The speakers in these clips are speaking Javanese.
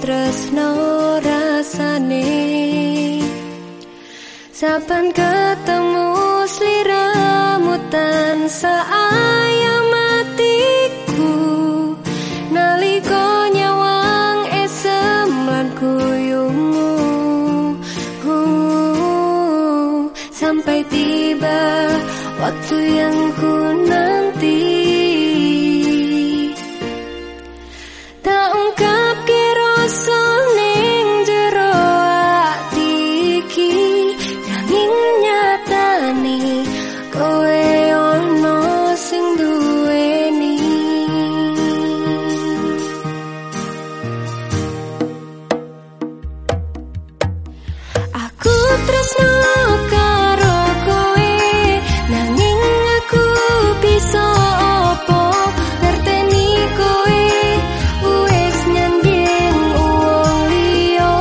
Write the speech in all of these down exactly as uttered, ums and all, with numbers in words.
tresno rasane saben ketemu sliramu tansah ayam atiku nalika nyawang esem lan kuyumu uh, sampai tiba waktu yang ku nanti. Tak ungkap rasa ning jero ati iki nanging nyatane kowe ono sing duweni. Aku tresno karo kowe nanging aku bisa apa ngerteni kowe wis nyanding wong liya.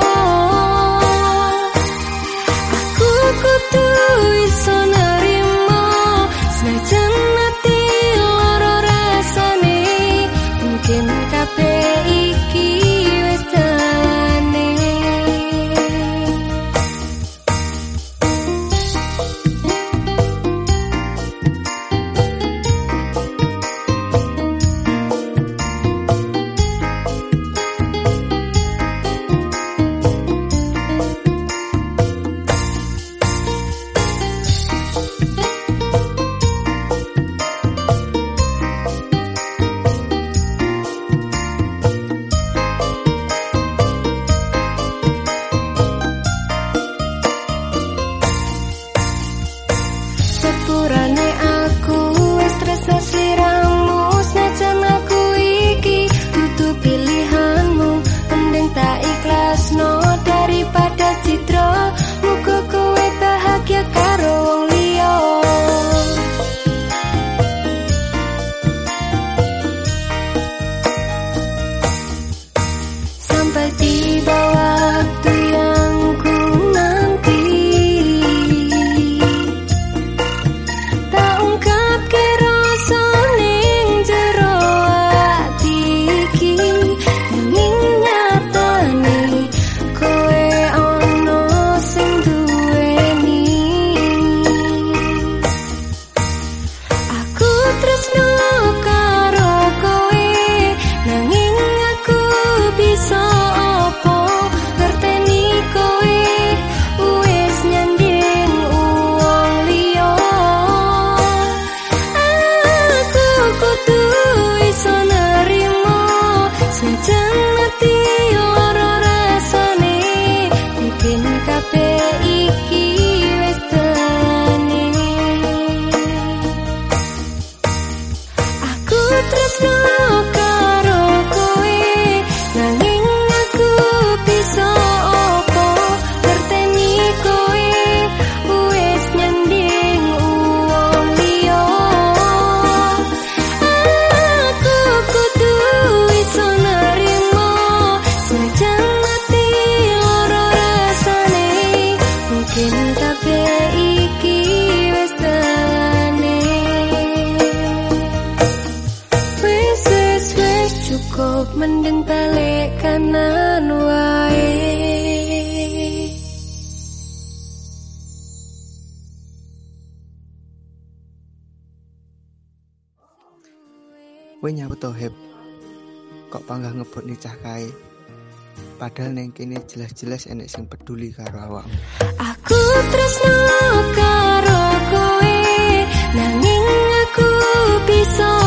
Aku kudu iso nerimo senajan ati lara rasane mungkin kabeh iki wis dalane. Sepurane aku wis tresno sliramu senajan aku iki dudu pilihanmu mending tak ikhlasno daripada citra muga kowe bahagia karo wong liya. Sampai tiba waktu yang ku nanti. Tak ungkap ke rasa ning jero ati iki nanging nyatane kowe ono sing duweni. Aku tresno karo kowe nanging aku bisa apa ngerteni kowe wis nyanding wong liya. Aku kudu iso nerimo senajan ati lara rasane mungkin kabeh iki wis dalane. Aku tresno karo kowe nanging aku bisa apa ngerteni kowe wis nyanding wong liya. Aku kudu iso nerimo senajan ati lara rasane mungkin kabeh iki wis dalane. Wis wis wis cukup mending balik kanan wae. Kowe nyawut to Heb, kok panggah ngebut nicah kae. Padahal ning kene jelas-jelas enek sing peduli karo awakmu. Aku tresno karo kowe nanging aku bisa